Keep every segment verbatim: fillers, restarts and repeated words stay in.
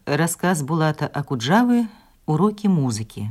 Рассказ Булата Акуджавы «Уроки музыки».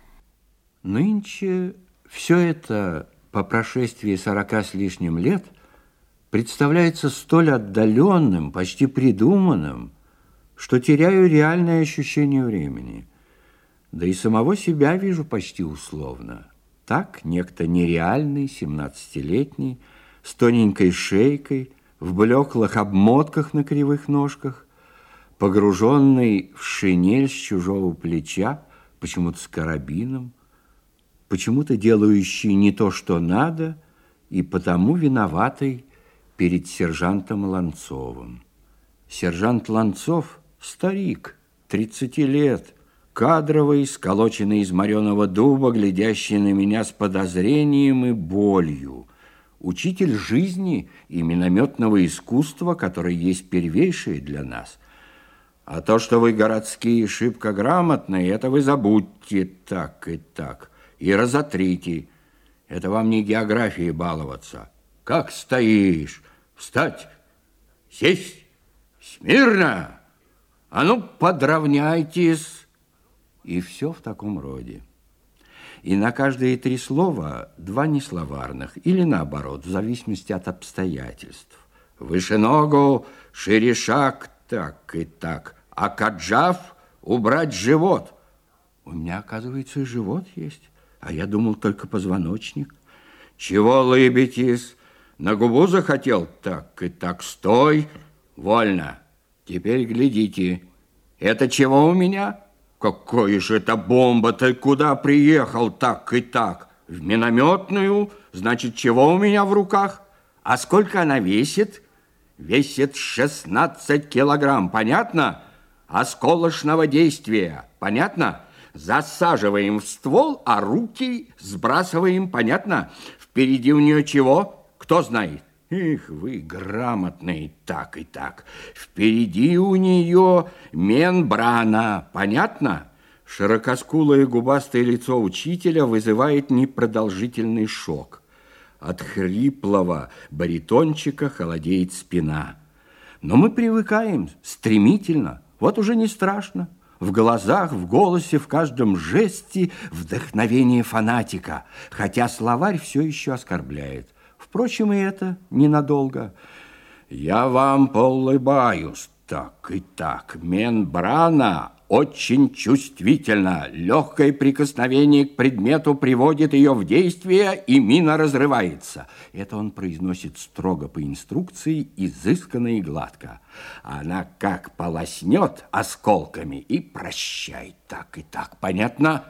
Нынче все это по прошествии сорока с лишним лет представляется столь отдаленным, почти придуманным, что теряю реальное ощущение времени. Да и самого себя вижу почти условно. Так некто нереальный, семнадцатилетний, с тоненькой шейкой, в блеклых обмотках на кривых ножках, погруженный в шинель с чужого плеча, почему-то с карабином, почему-то делающий не то, что надо, и потому виноватый перед сержантом Ланцовым. Сержант Ланцов – старик, тридцати лет, кадровый, сколоченный из мореного дуба, глядящий на меня с подозрением и болью, учитель жизни и минометного искусства, которое есть первейшее для нас. А то, что вы городские шибко грамотные, это вы забудьте так и так, и разотрите. Это вам не географией баловаться. Как стоишь? Встать, сесть, смирно. А ну, подравняйтесь. И все в таком роде. И на каждые три слова два несловарных, или наоборот, в зависимости от обстоятельств. Выше ногу, шире шаг, так и так. А каджав убрать живот. У меня, оказывается, и живот есть, а я думал только позвоночник. Чего лыбитесь? На губу захотел? Так и так, стой, вольно. Теперь глядите. Это чего у меня? Какой же это бомба? Ты куда приехал? Так и так. В минометную? Значит, чего у меня в руках? А сколько она весит? Весит шестнадцать килограмм, понятно? Осколочного действия, понятно? Засаживаем в ствол, а руки сбрасываем, понятно? Впереди у нее чего? Кто знает? Эх, вы грамотные, так и так. Впереди у нее мембрана, понятно? Широкоскулое губастое лицо учителя вызывает непродолжительный шок. От хриплого баритончика холодеет спина. Но мы привыкаем стремительно. Вот уже не страшно. В глазах, в голосе, в каждом жесте вдохновение фанатика, хотя словарь все еще оскорбляет. Впрочем, и это ненадолго. Я вам поулыбаюсь, так и так. Мембрана очень чувствительна. Легкое прикосновение к предмету приводит ее в действие, и мина разрывается. Это он произносит строго по инструкции, изысканно и гладко. Она как полоснет осколками и прощай, так и так. Понятно?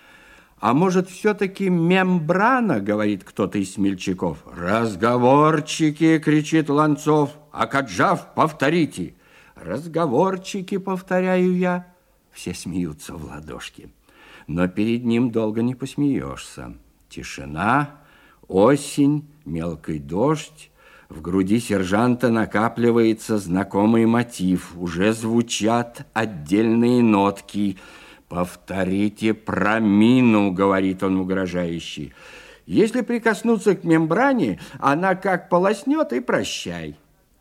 А может, все-таки мембрана, говорит кто-то из смельчаков. Разговорчики, кричит Ланцов. А каджав, повторите. Разговорчики, повторяю я. Все смеются в ладошки. Но перед ним долго не посмеешься. Тишина, осень, мелкий дождь. В груди сержанта накапливается знакомый мотив. Уже звучат отдельные нотки. «Повторите про мину», — говорит он угрожающе. «Если прикоснуться к мембране, она как полоснет и прощай».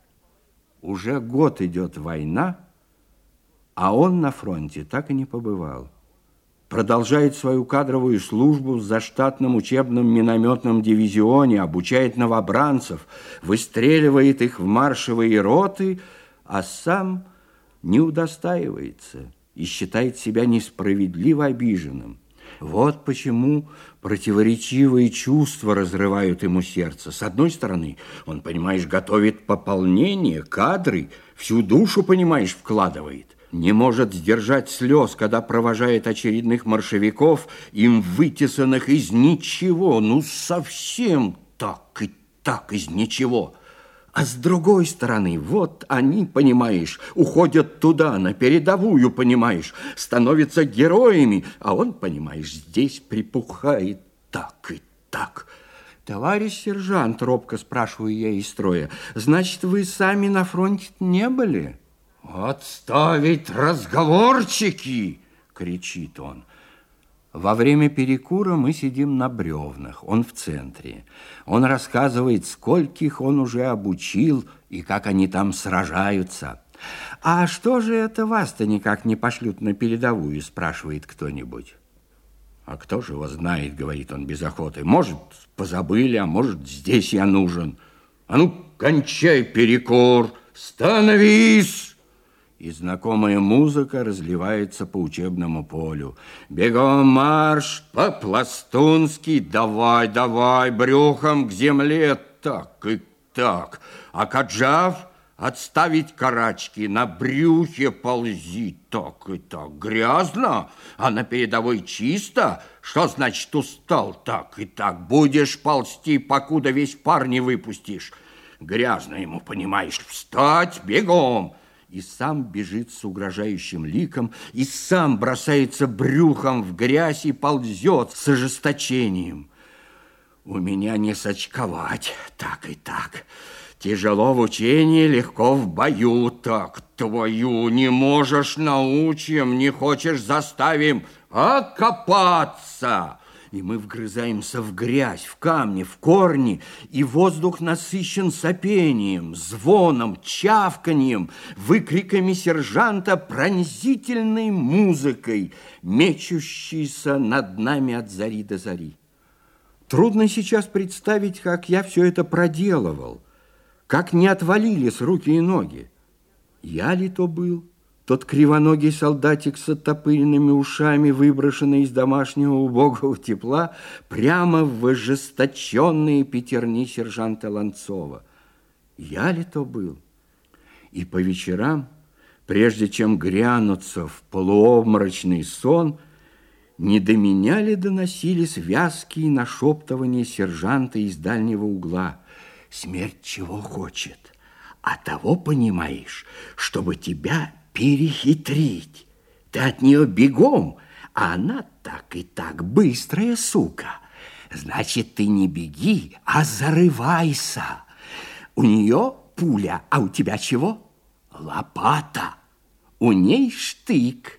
Уже год идет война, а он на фронте так и не побывал. Продолжает свою кадровую службу в заштатном учебном минометном дивизионе, обучает новобранцев, выстреливает их в маршевые роты, а сам не удостаивается и считает себя несправедливо обиженным. Вот почему противоречивые чувства разрывают ему сердце. С одной стороны, он, понимаешь, готовит пополнение, кадры, всю душу, понимаешь, вкладывает. Не может сдержать слез, когда провожает очередных маршевиков, им вытесанных из ничего, ну совсем так и так из ничего. А с другой стороны, вот они, понимаешь, уходят туда, на передовую, понимаешь, становятся героями, а он, понимаешь, здесь припухает так и так. Товарищ сержант, робко спрашиваю я из строя, значит, вы сами на фронте не были? Отставить разговорчики, кричит он. Во время перекура мы сидим на бревнах, он в центре. Он рассказывает, скольких он уже обучил и как они там сражаются. А что же это вас-то никак не пошлют на передовую, спрашивает кто-нибудь. А кто же его знает, говорит он без охоты. Может, позабыли, а может, здесь я нужен. А ну, кончай перекур, становись! И знакомая музыка разливается по учебному полю. Бегом марш, по-пластунски, давай, давай, брюхом к земле, так и так. А каджав, отставить карачки, на брюхе ползи, так и так. Грязно, а на передовой чисто. Что значит устал, так и так. Будешь ползти, покуда весь пар не выпустишь. Грязно ему, понимаешь, встать бегом. И сам бежит с угрожающим ликом, и сам бросается брюхом в грязь и ползет с ожесточением. У меня не сочковать, так и так. Тяжело в учении, легко в бою, так твою не можешь научим, не хочешь заставим окопаться. И мы вгрызаемся в грязь, в камни, в корни, и воздух насыщен сопением, звоном, чавканьем, выкриками сержанта, пронзительной музыкой, мечущейся над нами от зари до зари. Трудно сейчас представить, как я все это проделывал, как не отвалились руки и ноги. Я ли то был? Тот кривоногий солдатик с оттопыренными ушами, выброшенный из домашнего убогого тепла прямо в ожесточенные пятерни сержанта Ланцова. Я ли то был? И по вечерам, прежде чем грянуться в полуобморочный сон, не до меня ли доносились вязкие нашептывания сержанта из дальнего угла? Смерть чего хочет? А того, понимаешь, чтобы тебя перехитрить. Ты от нее бегом, а она так и так быстрая сука. Значит, ты не беги, а зарывайся. У нее пуля, а у тебя чего? Лопата. У ней штык.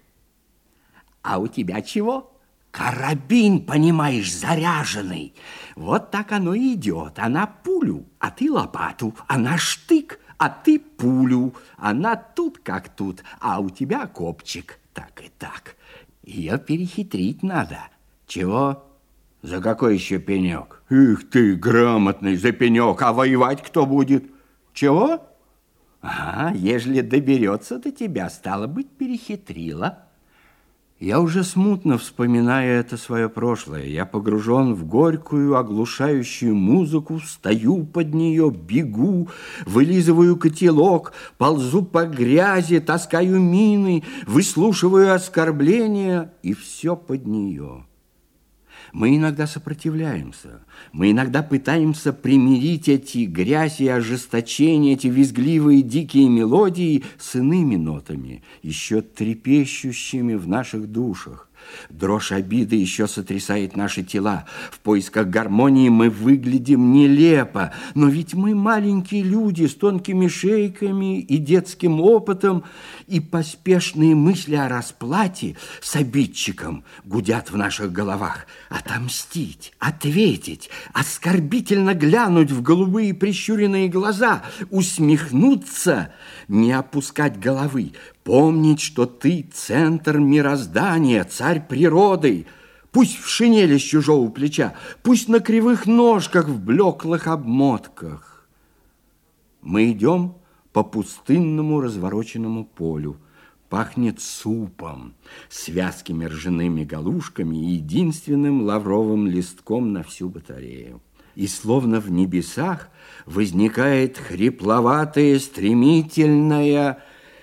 А у тебя чего? Карабин, понимаешь, заряженный. Вот так оно и идет. Она пулю, а ты лопату. Она штык, а ты пулю. Она тут как тут, а у тебя копчик. Так и так. Ее перехитрить надо. Чего? За какой еще пенек? Их ты, грамотный, за пенек. А воевать кто будет? Чего? Ага, ежели доберется до тебя, стало быть, перехитрила. Я уже смутно вспоминаю это свое прошлое. Я погружен в горькую, оглушающую музыку, стою под нее, бегу, вылизываю котелок, ползу по грязи, таскаю мины, выслушиваю оскорбления, и все под нее. Мы иногда сопротивляемся, мы иногда пытаемся примирить эти грязь и ожесточение, эти визгливые дикие мелодии с иными нотами, еще трепещущими в наших душах. Дрожь обиды еще сотрясает наши тела. В поисках гармонии мы выглядим нелепо, но ведь мы маленькие люди с тонкими шейками и детским опытом, и поспешные мысли о расплате с обидчиком гудят в наших головах. Отомстить, ответить, оскорбительно глянуть в голубые прищуренные глаза, усмехнуться, не опускать головы, помнить, что ты центр мироздания, царь природы, пусть в шинели с чужого плеча, пусть на кривых ножках в блеклых обмотках. Мы идем по пустынному развороченному полю. Пахнет супом, с вязкими ржаными галушками и единственным лавровым листком на всю батарею. И словно в небесах возникает хрипловатая, стремительная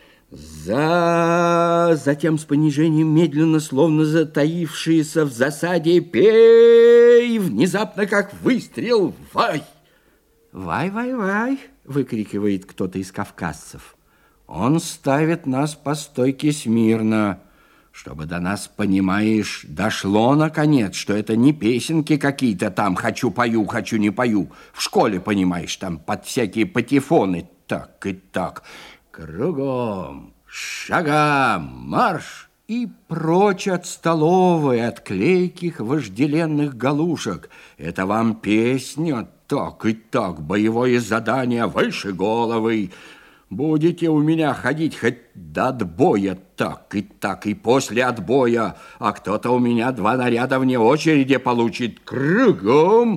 за... Затем с понижением медленно, словно затаившиеся в засаде, пей, внезапно как выстрел, вай! Вай-вай-вай, выкрикивает кто-то из кавказцев. Он ставит нас по стойке смирно, чтобы до нас, понимаешь, дошло наконец, что это не песенки какие-то там «хочу пою, хочу не пою». В школе, понимаешь, там под всякие патефоны так и так. Кругом, шагом, марш и прочь от столовой, от клейких вожделенных галушек. Это вам песня, так и так, боевое задание выше головы. Будете у меня ходить хоть до отбоя так и так, и после отбоя, а кто-то у меня два наряда вне очереди получит. Кругом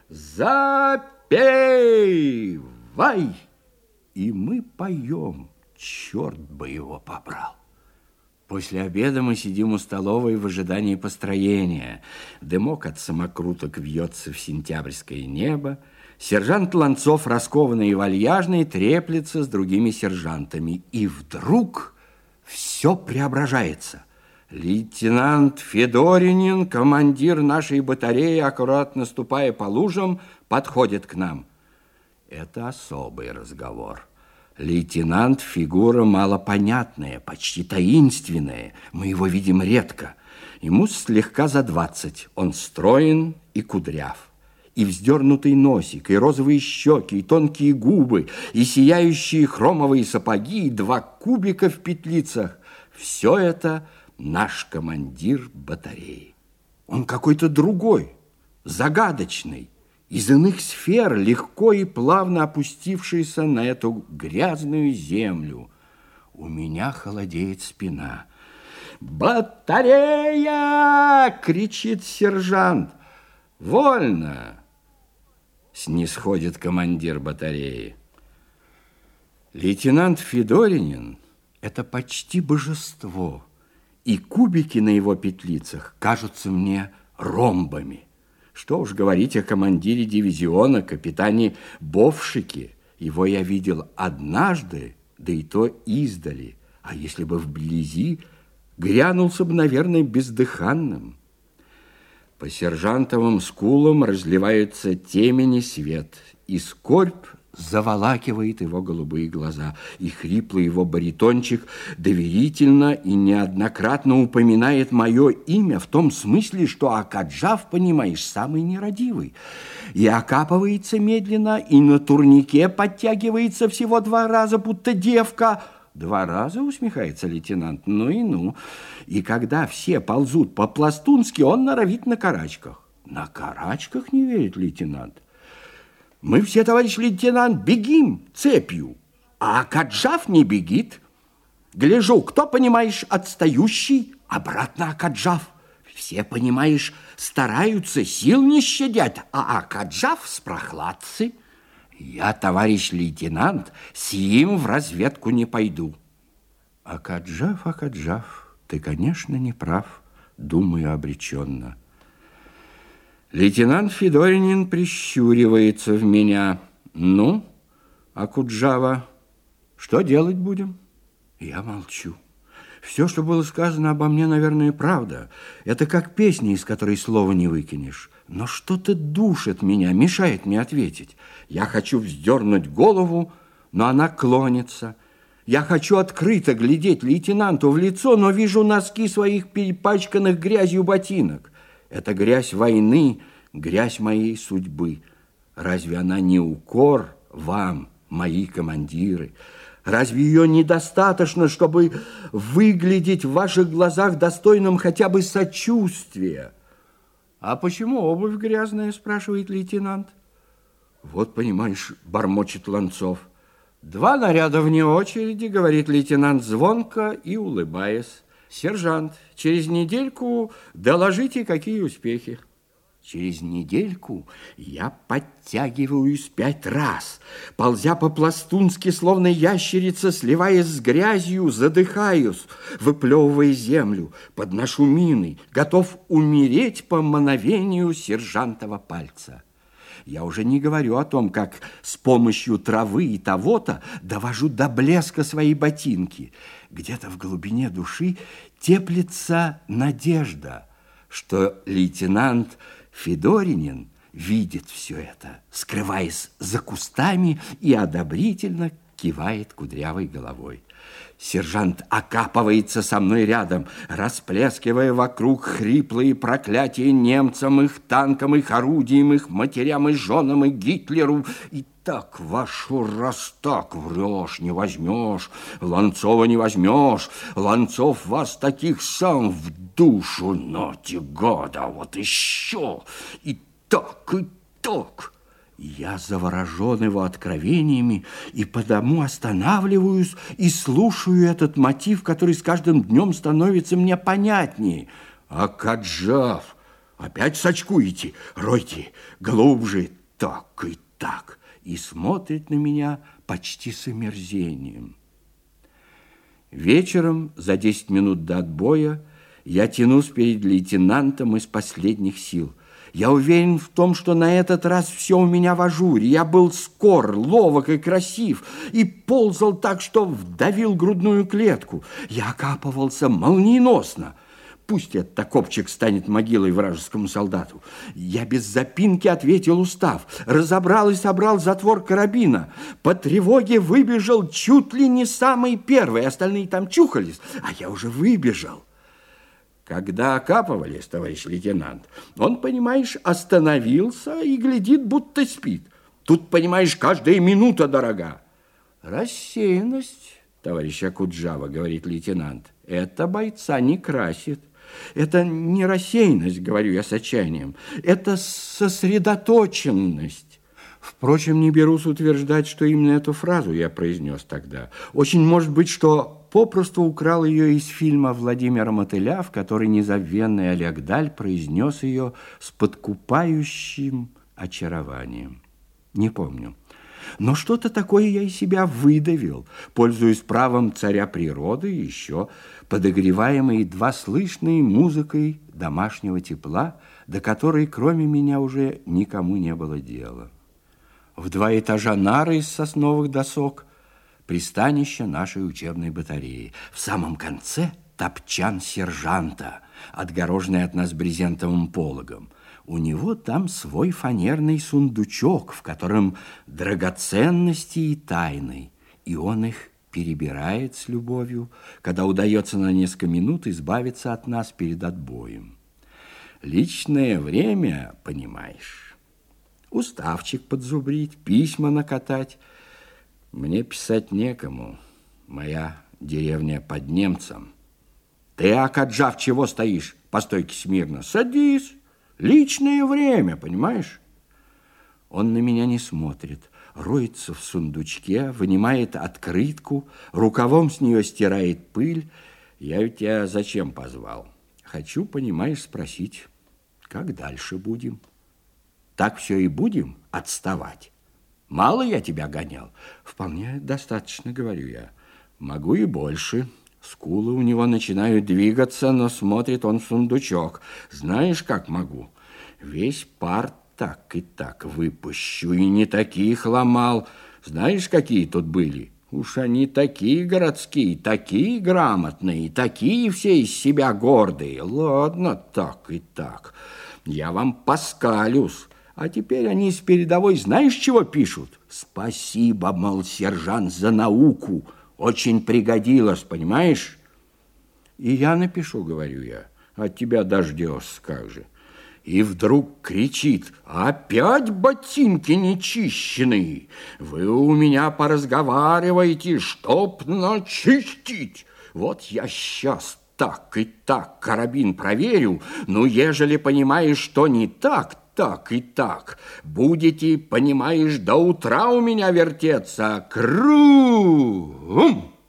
запевай! И мы поем, черт бы его побрал. После обеда мы сидим у столовой в ожидании построения. Дымок от самокруток вьется в сентябрьское небо. Сержант Ланцов, раскованный и вальяжный, треплется с другими сержантами. И вдруг все преображается. Лейтенант Федоринин, командир нашей батареи, аккуратно ступая по лужам, подходит к нам. Это особый разговор. Лейтенант – фигура малопонятная, почти таинственная. Мы его видим редко. Ему слегка за двадцать. Он строен и кудряв. И вздернутый носик, и розовые щеки, и тонкие губы, и сияющие хромовые сапоги, и два кубика в петлицах. Все это наш командир батареи. Он какой-то другой, загадочный, из иных сфер, легко и плавно опустившийся на эту грязную землю. У меня холодеет спина. «Батарея!» — кричит сержант. «Вольно!» — снисходит командир батареи. Лейтенант Федоринин — это почти божество, и кубики на его петлицах кажутся мне ромбами. Что уж говорить о командире дивизиона, капитане Бовшике. Его я видел однажды, да и то издали, а если бы вблизи, грянулся бы, наверное, бездыханным. По сержантовым скулам разливается темень и свет, и скорбь заволакивает его голубые глаза, и хриплый его баритончик доверительно и неоднократно упоминает мое имя в том смысле, что Акаджав, понимаешь, самый нерадивый, и окапывается медленно, и на турнике подтягивается всего два раза, будто девка. Два раза, усмехается лейтенант, ну и ну. И когда все ползут по-пластунски, он норовит на карачках. На карачках, не верит лейтенант. Мы все, товарищ лейтенант, бегим цепью, а Акаджав не бегит. Гляжу, кто, понимаешь, отстающий, обратно Акаджав. Все, понимаешь, стараются, сил не щадят, а Акаджав с прохладцей. Я, товарищ лейтенант, с ним в разведку не пойду. Акаджав, Акаджав, ты, конечно, не прав, думаю обреченно. Лейтенант Федоринин прищуривается в меня. Ну, Акуджава, что делать будем? Я молчу. Все, что было сказано обо мне, наверное, правда. Это как песня, из которой слова не выкинешь. Но что-то душит меня, мешает мне ответить. Я хочу вздернуть голову, но она клонится. Я хочу открыто глядеть лейтенанту в лицо, но вижу носки своих перепачканных грязью ботинок. Это грязь войны, грязь моей судьбы. Разве она не укор вам, мои командиры? Разве ее недостаточно, чтобы выглядеть в ваших глазах достойным хотя бы сочувствия? А почему обувь грязная, спрашивает лейтенант. Вот, понимаешь, бормочет Ланцов. Два наряда вне очереди, говорит лейтенант звонко и улыбаясь. Сержант, через недельку доложите, какие успехи. Через недельку я подтягиваюсь пять раз, ползя по-пластунски, словно ящерица, сливаясь с грязью, задыхаюсь, выплевывая землю, подношу мины, готов умереть по мановению сержантова пальца. Я уже не говорю о том, как с помощью травы и того-то довожу до блеска свои ботинки. Где-то в глубине души теплится надежда, что лейтенант Федоринин видит все это, скрываясь за кустами, и одобрительно кивает кудрявой головой. Сержант окапывается со мной рядом, расплескивая вокруг хриплые проклятия немцам, их танкам, их орудиям, их матерям и женам, и Гитлеру. И так, вашу раз так врешь, не возьмешь, Ланцова не возьмешь, Ланцов вас таких сам в душу, но те года, вот еще, и так, и так. Я заворожен его откровениями и потому останавливаюсь и слушаю этот мотив, который с каждым днем становится мне понятнее. Акаджав, опять сачкуете, ройте глубже, так и так, и смотрит на меня почти с омерзением. Вечером, за десять минут до отбоя, я тянусь перед лейтенантом из последних сил. Я уверен в том, что на этот раз все у меня в ажуре. Я был скор, ловок и красив, и ползал так, что вдавил грудную клетку. Я окапывался молниеносно. Пусть этот окопчик станет могилой вражескому солдату. Я без запинки ответил устав, разобрал и собрал затвор карабина. По тревоге выбежал чуть ли не самый первый, остальные там чухались, а я уже выбежал. Когда окапывались, товарищ лейтенант, он, понимаешь, остановился и глядит, будто спит. Тут, понимаешь, каждая минута дорога. Рассеянность, товарищ Акуджава, говорит лейтенант, это бойца не красит. Это не рассеянность, говорю я с отчаянием, это сосредоточенность. Впрочем, не берусь утверждать, что именно эту фразу я произнес тогда. Очень может быть, что попросту украл ее из фильма Владимира Мотыля, в который незабвенный Олег Даль произнес ее с подкупающим очарованием. Не помню. Но что-то такое я из себя выдавил, пользуясь правом царя природы, еще подогреваемой едва слышной музыкой домашнего тепла, до которой кроме меня уже никому не было дела. В два этажа нары из сосновых досок, пристанище нашей учебной батареи. В самом конце топчан сержанта, отгороженный от нас брезентовым пологом. У него там свой фанерный сундучок, в котором драгоценности и тайны, и он их перебирает с любовью, когда удается на несколько минут избавиться от нас перед отбоем. Личное время, понимаешь, уставчик подзубрить, письма накатать. Мне писать некому, моя деревня под немцем. Ты, Акаджав, чего стоишь по стойке смирно? Садись, личное время, понимаешь? Он на меня не смотрит, роется в сундучке, вынимает открытку, рукавом с нее стирает пыль. Я ведь тебя зачем позвал? Хочу, понимаешь, спросить, как дальше будем? Так все и будем отставать? Мало я тебя гонял? Вполне достаточно, говорю я. Могу и больше. Скулы у него начинают двигаться, но смотрит он в сундучок. Знаешь, как могу? Весь пар так и так выпущу, и не таких ломал. Знаешь, какие тут были? Уж они такие городские, такие грамотные, такие все из себя гордые. Ладно, так и так. Я вам поскалюсь. А теперь они с передовой знаешь, чего пишут? Спасибо, мол, сержант, за науку. Очень пригодилось, понимаешь? И я напишу, говорю я. От тебя дождешься, как же. И вдруг кричит: опять ботинки нечищенные. Вы у меня поразговариваете, чтоб начистить. Вот я сейчас так и так карабин проверю. Ну, ежели понимаешь, что не так, так и так. Будете, понимаешь, до утра у меня вертеться кругом.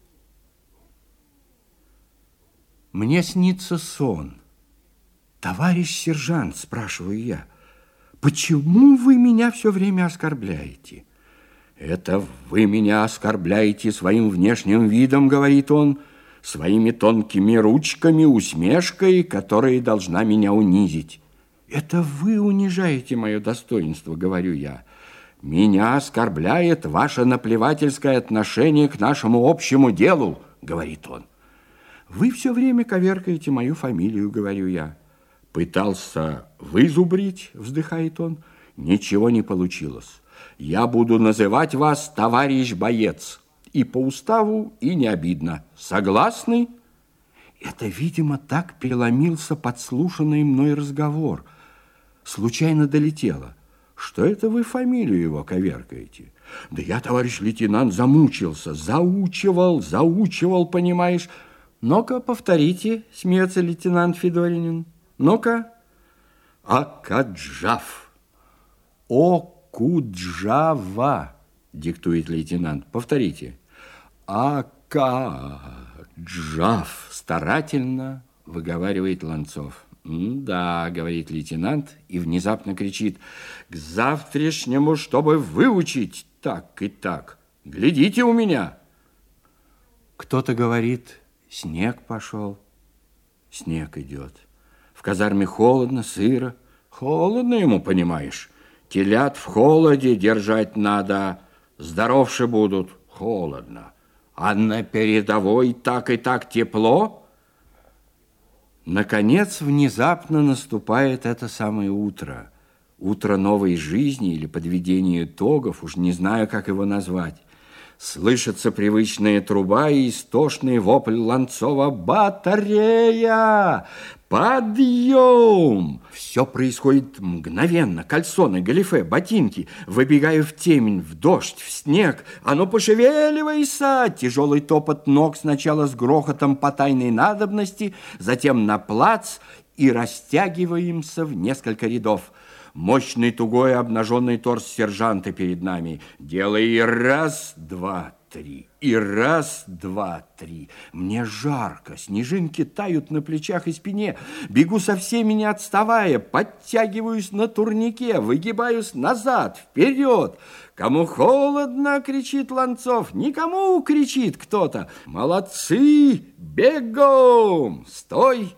Мне снится сон. Товарищ сержант, спрашиваю я, почему вы меня все время оскорбляете? Это вы меня оскорбляете своим внешним видом, говорит он, своими тонкими ручками, усмешкой, которая должна меня унизить. Это вы унижаете мое достоинство, говорю я. Меня оскорбляет ваше наплевательское отношение к нашему общему делу, говорит он. Вы все время коверкаете мою фамилию, говорю я. Пытался вызубрить, вздыхает он. Ничего не получилось. Я буду называть вас товарищ боец. И по уставу, и не обидно. Согласны? Это, видимо, так переломился подслушанный мной разговор. Случайно долетело. Что это вы фамилию его коверкаете? Да я, товарищ лейтенант, замучился. Заучивал, заучивал, понимаешь. Ну-ка, повторите, смеется лейтенант Федоринин. Ну-ка. Акаджав. О, Акуджава, диктует лейтенант. Повторите. Акаджав, старательно выговаривает Ланцов. «Да», — говорит лейтенант и внезапно кричит: «К завтрашнему, чтобы выучить так и так. Глядите у меня!» Кто-то говорит: «Снег пошел». Снег идет. В казарме холодно, сыро. Холодно ему, понимаешь. Телят в холоде держать надо, здоровше будут. Холодно. А на передовой так и так тепло. Наконец, внезапно наступает это самое утро. Утро новой жизни или подведения итогов, уж не знаю, как его назвать. Слышится привычная труба и истошный вопль Ланцова: «Батарея! Подъем!» Все происходит мгновенно. Кальсоны, галифе, ботинки. Выбегаю в темень, в дождь, в снег. А ну, пошевеливайся! Тяжелый топот ног сначала с грохотом по тайной надобности, затем на плац, и растягиваемся в несколько рядов. Мощный, тугой, обнаженный торс сержанта перед нами. Делай раз, два, три. И раз, два, три. Мне жарко, снежинки тают на плечах и спине. Бегу со всеми, не отставая, подтягиваюсь на турнике, выгибаюсь назад, вперед. «Кому холодно!» — кричит Ланцов. «Никому!» — кричит кто-то. «Молодцы! Бегом! Стой!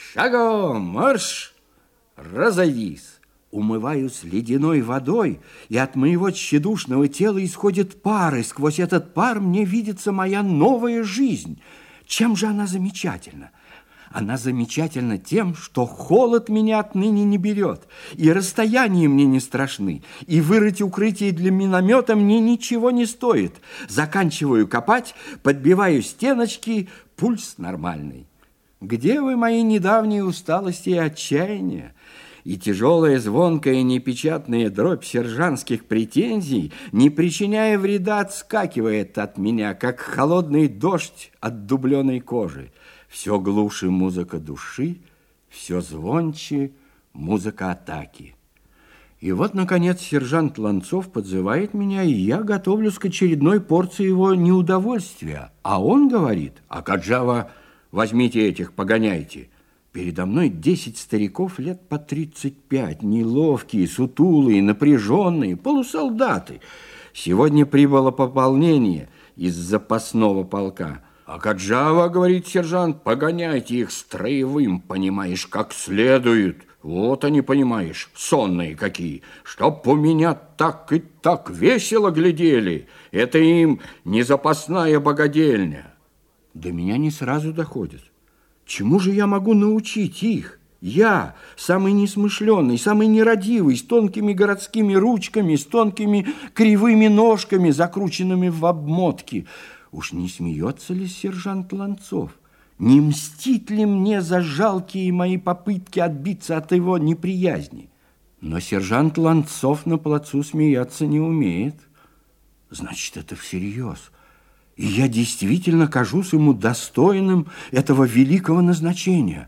Шагом! Марш! Разойдись!» Умываюсь ледяной водой, и от моего тщедушного тела исходит пар, и сквозь этот пар мне видится моя новая жизнь. Чем же она замечательна? Она замечательна тем, что холод меня отныне не берет, и расстояния мне не страшны, и вырыть укрытие для миномета мне ничего не стоит. Заканчиваю копать, подбиваю стеночки, пульс нормальный. Где вы, мои недавние усталости и отчаяния? И тяжелая, звонкая, непечатная дробь сержантских претензий, не причиняя вреда, отскакивает от меня, как холодный дождь от дубленой кожи. Все глуше музыка души, все звонче музыка атаки. И вот, наконец, сержант Ланцов подзывает меня, и я готовлюсь к очередной порции его неудовольствия. А он говорит: «Акаджава, возьмите этих, погоняйте». Передо мной десять стариков лет по тридцать пять, неловкие, сутулые, напряженные, полусолдаты. Сегодня прибыло пополнение из запасного полка. «Акаджава, — говорит сержант, — погоняйте их строевым, понимаешь, как следует. Вот они, понимаешь, сонные какие, чтоб у меня так и так весело глядели. Это им не запасная богадельня». До меня не сразу доходит. Чему же я могу научить их? Я, самый несмышленный, самый нерадивый, с тонкими городскими ручками, с тонкими кривыми ножками, закрученными в обмотки. Уж не смеется ли сержант Ланцов? Не мстит ли мне за жалкие мои попытки отбиться от его неприязни? Но сержант Ланцов на плацу смеяться не умеет. Значит, это всерьез. И я действительно кажусь ему достойным этого великого назначения.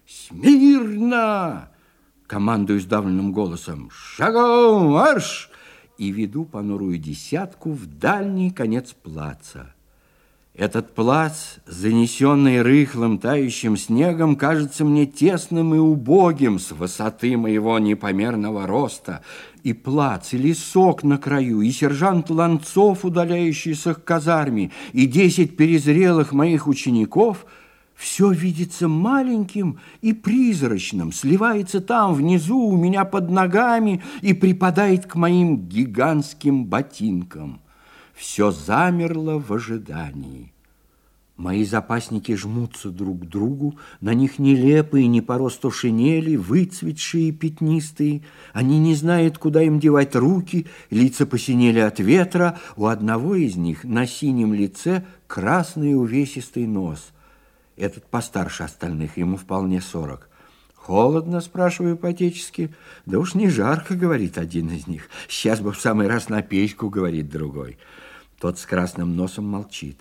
«Смирно!» — командую сдавленным голосом. «Шагом марш!» И веду понурую десятку в дальний конец плаца. Этот плац, занесенный рыхлым тающим снегом, кажется мне тесным и убогим с высоты моего непомерного роста. И плац, и лесок на краю, и сержант Ланцов, удаляющийся к казарме, и десять перезрелых моих учеников — все видится маленьким и призрачным, сливается там, внизу, у меня под ногами и припадает к моим гигантским ботинкам. Все замерло в ожидании. Мои запасники жмутся друг к другу, на них нелепые, не по росту шинели, выцветшие и пятнистые. Они не знают, куда им девать руки, лица посинели от ветра. У одного из них на синем лице красный увесистый нос. Этот постарше остальных, ему вполне сорок. «Холодно?» – спрашиваю по-отечески. «Да уж не жарко», – говорит один из них. «Сейчас бы в самый раз на печку», – говорит другой. Тот с красным носом молчит.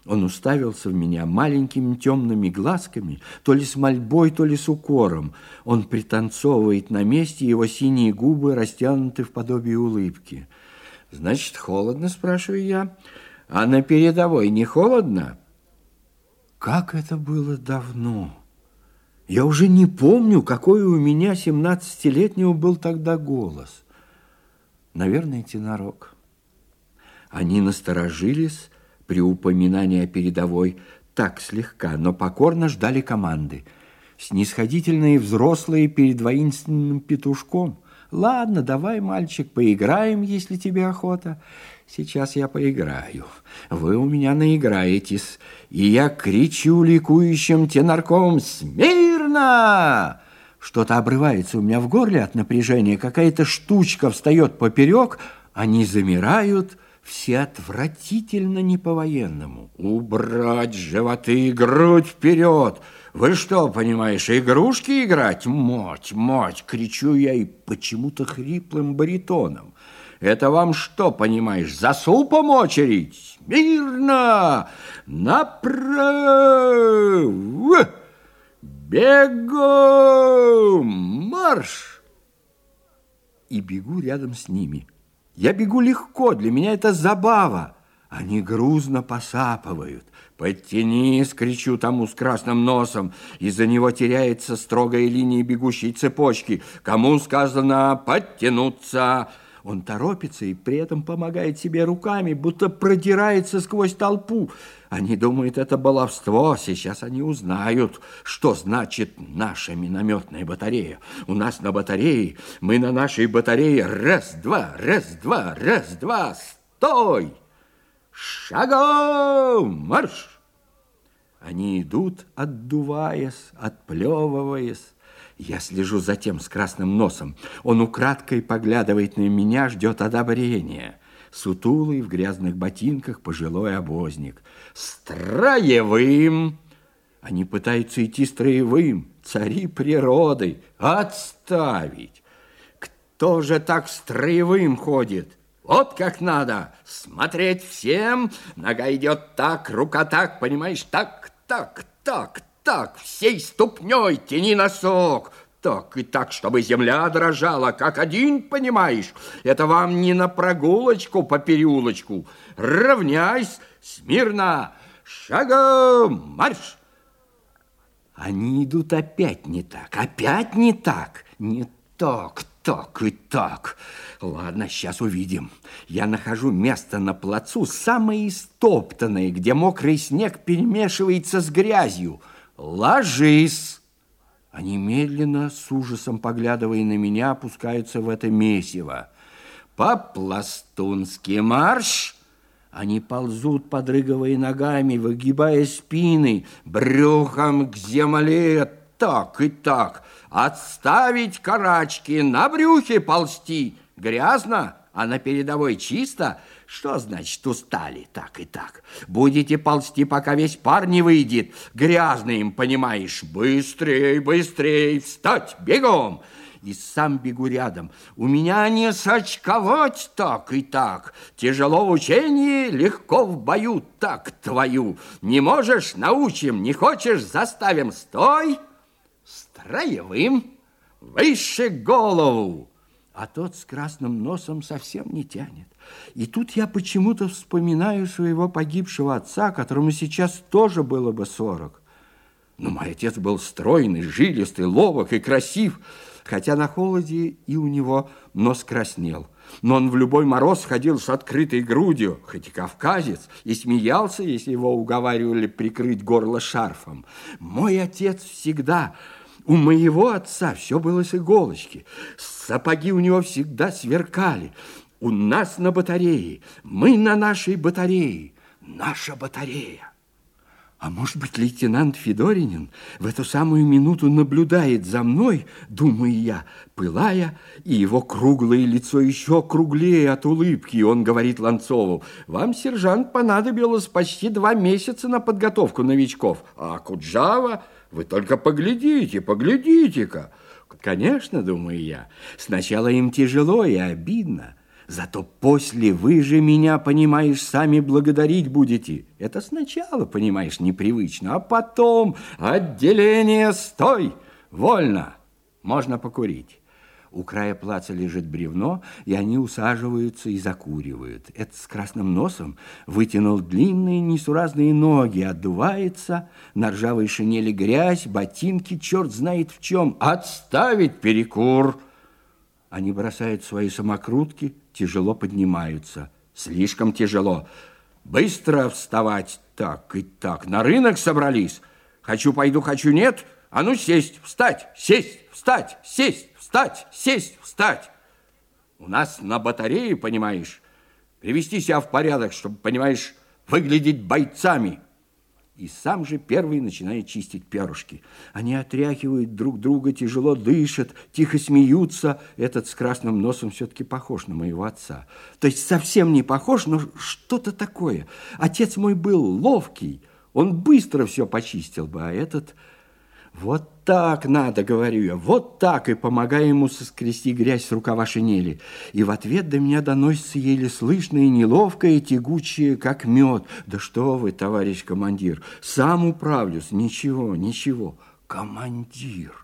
Он уставился в меня маленькими темными глазками, то ли с мольбой, то ли с укором. Он пританцовывает на месте, его синие губы растянуты в подобие улыбки. «Значит, холодно?» – спрашиваю я. «А на передовой не холодно?» Как это было давно! Я уже не помню, какой у меня семнадцатилетнего был тогда голос. Наверное, тенорок. Они насторожились при упоминании о передовой так слегка, но покорно ждали команды. Снисходительные взрослые перед воинственным петушком. «Ладно, давай, мальчик, поиграем, если тебе охота». «Сейчас я поиграю. Вы у меня наиграетесь». И я кричу ликующим тенорком: «Смирно!» Что-то обрывается у меня в горле от напряжения, какая-то штучка встает поперек, они замирают, все отвратительно не по-военному. «Убрать животы и грудь вперед! Вы что, понимаешь, игрушки играть? Мать, мать!» кричу я и почему-то хриплым баритоном. «Это вам что, понимаешь, за супом очередь? Смирно! Направо! Бегом! Марш!» И бегу рядом с ними. Я бегу легко, для меня это забава. Они грузно посапывают. «Подтянись!» — кричу тому с красным носом. Из-за него теряется строгая линия бегущей цепочки. «Кому сказано подтянуться?» Он торопится и при этом помогает себе руками, будто продирается сквозь толпу. Они думают, это баловство. Сейчас они узнают, что значит наша минометная батарея. У нас на батарее, мы на нашей батарее. Раз-два, раз-два, раз-два. Стой! Шагом марш! Они идут, отдуваясь, отплевываясь. Я слежу за тем с красным носом. Он украдкой поглядывает на меня, ждет одобрения. Сутулый, в грязных ботинках, пожилой обозник. «Строевым!» Они пытаются идти строевым. Цари природы. Отставить! Кто же так строевым ходит? Вот как надо. Смотреть всем. Нога идет так, рука так, понимаешь? Так, так, так, так. Всей ступней тяни носок. Так и так, чтобы земля дрожала, как один, понимаешь? Это вам не на прогулочку по переулочку. Равняйсь, смирно, шагом марш! Они идут опять не так, опять не так, не так, так и так. Ладно, сейчас увидим. Я нахожу место на плацу, самое истоптанное, где мокрый снег перемешивается с грязью. Ложись! Они медленно, с ужасом поглядывая на меня, опускаются в это месиво. По-пластунски марш! Они ползут, подрыгивая ногами, выгибая спины, брюхом к земле. Так и так. Отставить карачки, на брюхе ползти. Грязно, а на передовой чисто. Что значит устали? Так и так. Будете ползти, пока весь пар не выйдет. Грязно им, понимаешь. Быстрей, быстрей, встать, бегом. И сам бегу рядом. У меня не сочковать, так и так. Тяжело в учении, легко в бою, так твою. Не можешь, научим, не хочешь, заставим. Стой, строевым, выше голову. А тот с красным носом совсем не тянет. И тут я почему-то вспоминаю своего погибшего отца, которому сейчас тоже было бы сорок. Но мой отец был стройный, жилистый, ловок и красив, хотя на холоде и у него нос краснел. Но он в любой мороз ходил с открытой грудью, хоть и кавказец, и смеялся, если его уговаривали прикрыть горло шарфом. Мой отец всегда... У моего отца все было с иголочки. Сапоги у него всегда сверкали. У нас на батарее, мы на нашей батарее, наша батарея. А может быть, лейтенант Федоринин в эту самую минуту наблюдает за мной, думаю я, пылая, и его круглое лицо еще круглее от улыбки. И он говорит Ланцову: «Вам, сержант, понадобилось почти два месяца на подготовку новичков, а Куджава... Вы только поглядите, поглядите-ка». Конечно, думаю я, сначала им тяжело и обидно, Зато после вы же меня, понимаешь, сами благодарить будете. Это сначала, понимаешь, непривычно, а потом отделение, стой, вольно, можно покурить. У края плаца лежит бревно, и они усаживаются и закуривают. Этот с красным носом вытянул длинные несуразные ноги, отдувается, на ржавой шинели грязь, ботинки, черт знает в чем. Отставить перекур! Они бросают свои самокрутки, тяжело поднимаются. Слишком тяжело. Быстро вставать. Так и так. На рынок собрались. Хочу пойду, хочу нет. А ну сесть, встать, сесть, встать, сесть, встать, сесть, встать. У нас на батарее, понимаешь, привести себя в порядок, чтобы, понимаешь, выглядеть бойцами. И сам же первый начинает чистить перышки. Они отряхивают друг друга, тяжело дышат, тихо смеются. Этот с красным носом все-таки похож на моего отца. То есть совсем не похож, но что-то такое. Отец мой был ловкий, он быстро все почистил бы, а этот... Вот так надо, говорю я, вот так, и помогаю ему соскрести грязь с рукава шинели. И в ответ до меня доносится еле слышное, неловкое, тягучее, как мед. Да что вы, товарищ командир, сам управлюсь, ничего, ничего. Командир.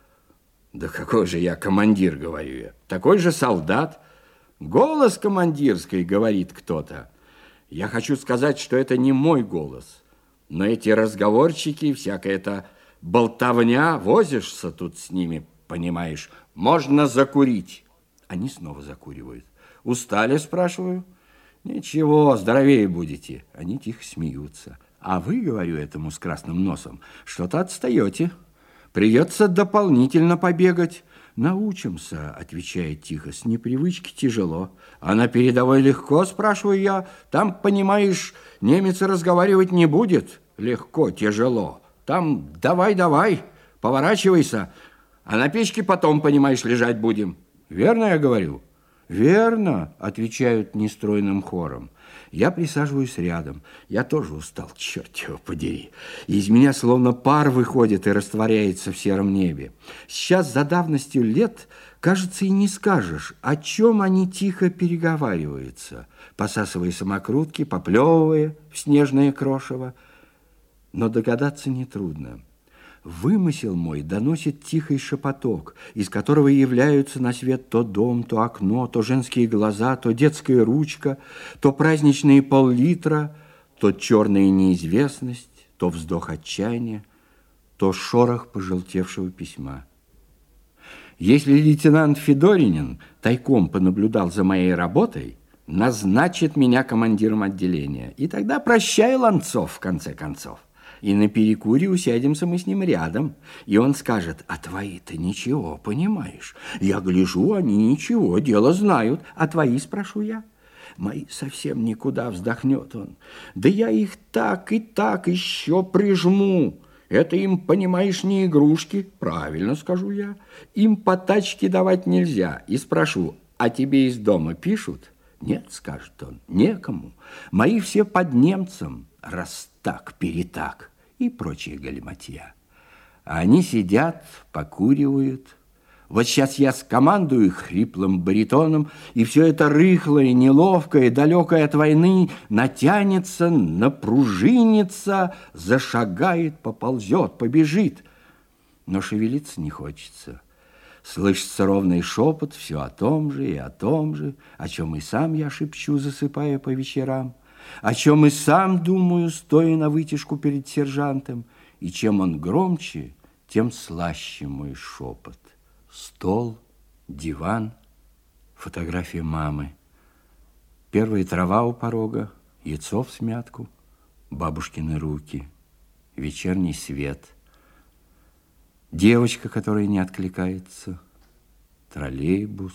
Да какой же я командир, говорю я, такой же солдат. Голос командирский, говорит кто-то. Я хочу сказать, что это не мой голос, но эти разговорчики, всякое это... болтовня, возишься тут с ними, понимаешь, можно закурить. Они снова закуривают. Устали, спрашиваю? Ничего, здоровее будете. Они тихо смеются. А вы, говорю этому с красным носом, что-то отстаете. Придется дополнительно побегать. Научимся, отвечает тихо, с непривычки тяжело. А на передовой легко, спрашиваю я. Там, понимаешь, немец разговаривать не будет. Легко, тяжело. Там давай-давай, поворачивайся, а на печке потом, понимаешь, лежать будем. Верно я говорю? Верно, отвечают нестройным хором. Я присаживаюсь рядом. Я тоже устал, черт его подери. Из меня словно пар выходит и растворяется в сером небе. Сейчас за давностью лет, кажется, и не скажешь, о чем они тихо переговариваются, посасывая самокрутки, поплевывая в снежное крошево. Но догадаться нетрудно. Вымысел мой доносит тихий шепоток, из которого являются на свет то дом, то окно, то женские глаза, то детская ручка, то праздничные пол-литра, то черная неизвестность, то вздох отчаяния, то шорох пожелтевшего письма. Если лейтенант Федоринин тайком понаблюдал за моей работой, назначит меня командиром отделения, и тогда прощай, Ланцов, в конце концов. И на перекуре усядемся мы с ним рядом, и он скажет: а твои-то ничего, понимаешь? Я гляжу, они ничего, дело знают. А твои, спрошу я? Мои совсем никуда, вздохнет он. Да я их так и так еще прижму. Это им, понимаешь, не игрушки. Правильно, скажу я. Им по тачке давать нельзя. И спрошу: а тебе из дома пишут? Нет, скажет он, некому. Мои все под немцем. Раз так, перетак. И прочие галиматья. Они сидят, покуривают. Вот сейчас я скомандую их хриплым баритоном, и все это рыхлое, неловкое, далекое от войны натянется, напружинится, зашагает, поползет, побежит. Но шевелиться не хочется. Слышится ровный шепот, все о том же и о том же, о чем и сам я шепчу, засыпая по вечерам, о чем и сам думаю, стоя на вытяжку перед сержантом, и чем он громче, тем слаще мой шепот. Стол, диван, фотография мамы, первая трава у порога, яйцо в смятку, бабушкины руки, вечерний свет, девочка, которая не откликается, троллейбус,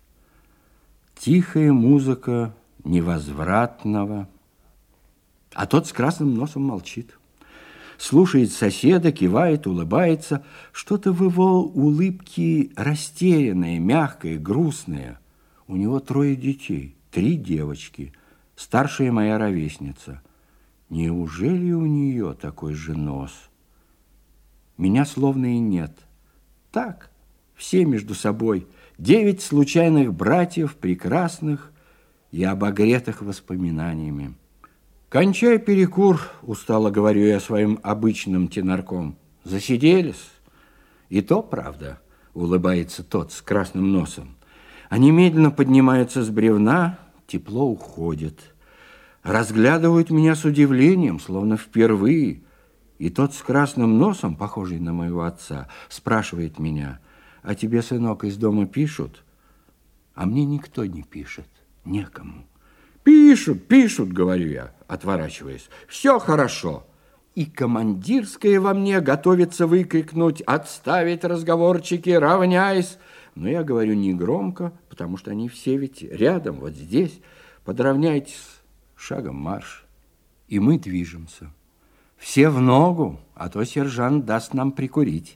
тихая музыка невозвратного, а тот с красным носом молчит. Слушает соседа, кивает, улыбается. Что-то в его улыбке растерянное, мягкое, грустное. У него трое детей, три девочки, старшая моя ровесница. Неужели у нее такой же нос? Меня словно и нет. Так, все между собой, девять случайных братьев, прекрасных и обогретых воспоминаниями. «Кончай перекур», – устало говорю я своим обычным тенорком. «Засиделись?» «И то правда», – улыбается тот с красным носом. Они медленно поднимаются с бревна, тепло уходит. Разглядывают меня с удивлением, словно впервые. И тот с красным носом, похожий на моего отца, спрашивает меня: «А тебе, сынок, из дома пишут?» А мне никто не пишет, некому. «Пишут, пишут», — говорю я, отворачиваясь. «Все хорошо». И командирская во мне готовится выкрикнуть: «Отставить разговорчики, равняйсь!» Но я говорю негромко, потому что они все ведь рядом, вот здесь. Подравняйтесь, шагом марш. И мы движемся. Все в ногу, а то сержант даст нам прикурить.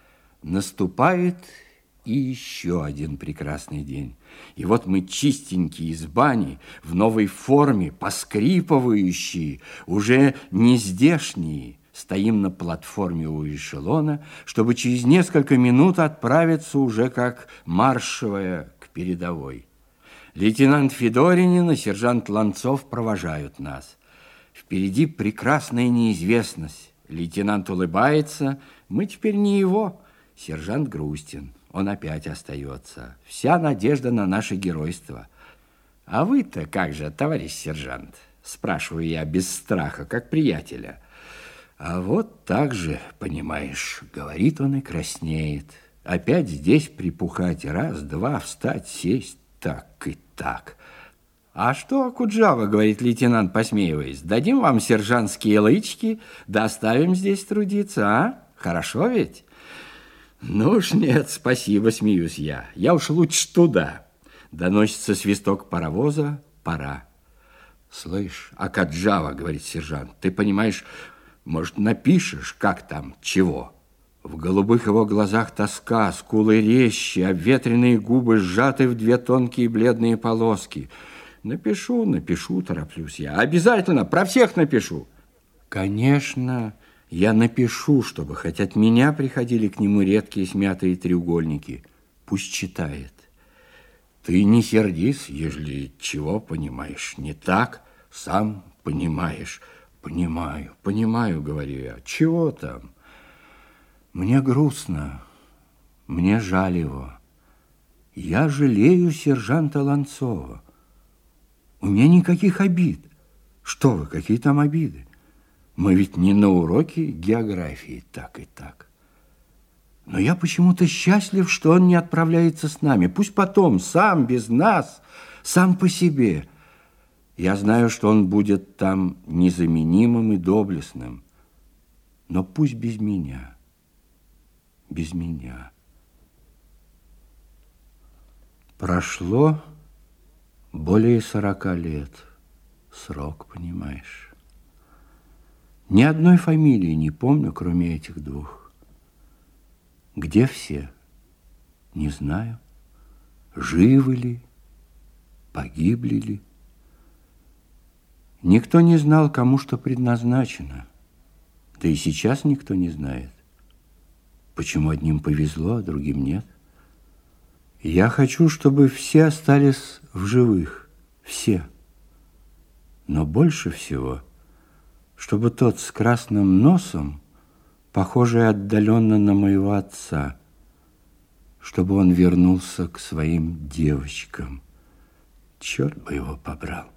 Наступает и еще один прекрасный день. И вот мы чистенькие из бани, в новой форме, поскрипывающие, уже не здешние, стоим на платформе у эшелона, чтобы через несколько минут отправиться уже как маршевая к передовой. Лейтенант Федоринин и сержант Ланцов провожают нас. Впереди прекрасная неизвестность. Лейтенант улыбается. Мы теперь не его. Сержант грустен. Он опять остается. Вся надежда на наше геройство. «А вы-то как же, товарищ сержант?» Спрашиваю я без страха, как приятеля. «А вот так же, понимаешь», — говорит он и краснеет. «Опять здесь припухать, раз, два, встать, сесть, так и так». «А что, Акуджава, — говорит лейтенант, посмеиваясь, — дадим вам сержантские лычки, да оставим здесь трудиться, а? Хорошо ведь?» «Ну уж нет, спасибо, — смеюсь я, — я уж лучше туда». Доносится свисток паровоза, пора. «Слышь, Акуджава, — говорит сержант, — ты понимаешь, может, напишешь, как там, чего?» В голубых его глазах тоска, скулы резче, обветренные губы сжаты в две тонкие бледные полоски. «Напишу, напишу, — тороплюсь я, — обязательно, про всех напишу». Конечно, я напишу, чтобы хоть от меня приходили к нему редкие смятые треугольники. Пусть читает. Ты не сердись, ежели чего понимаешь не так, сам понимаешь. Понимаю, понимаю, говорю я. Чего там? Мне грустно, мне жаль его. Я жалею сержанта Ланцова. У меня никаких обид. Что вы, какие там обиды? Мы ведь не на уроке географии, так и так. Но я почему-то счастлив, что он не отправляется с нами. Пусть потом, сам, без нас, сам по себе. Я знаю, что он будет там незаменимым и доблестным. Но пусть без меня. Без меня. Прошло более сорока лет. Срок, понимаешь. Ни одной фамилии не помню, кроме этих двух. Где все? Не знаю. Живы ли? Погибли ли? Никто не знал, кому что предназначено. Да и сейчас никто не знает. Почему одним повезло, а другим нет? Я хочу, чтобы все остались в живых. Все. Но больше всего, чтобы тот с красным носом, похожий отдаленно на моего отца, чтобы он вернулся к своим девочкам. Черт бы его побрал.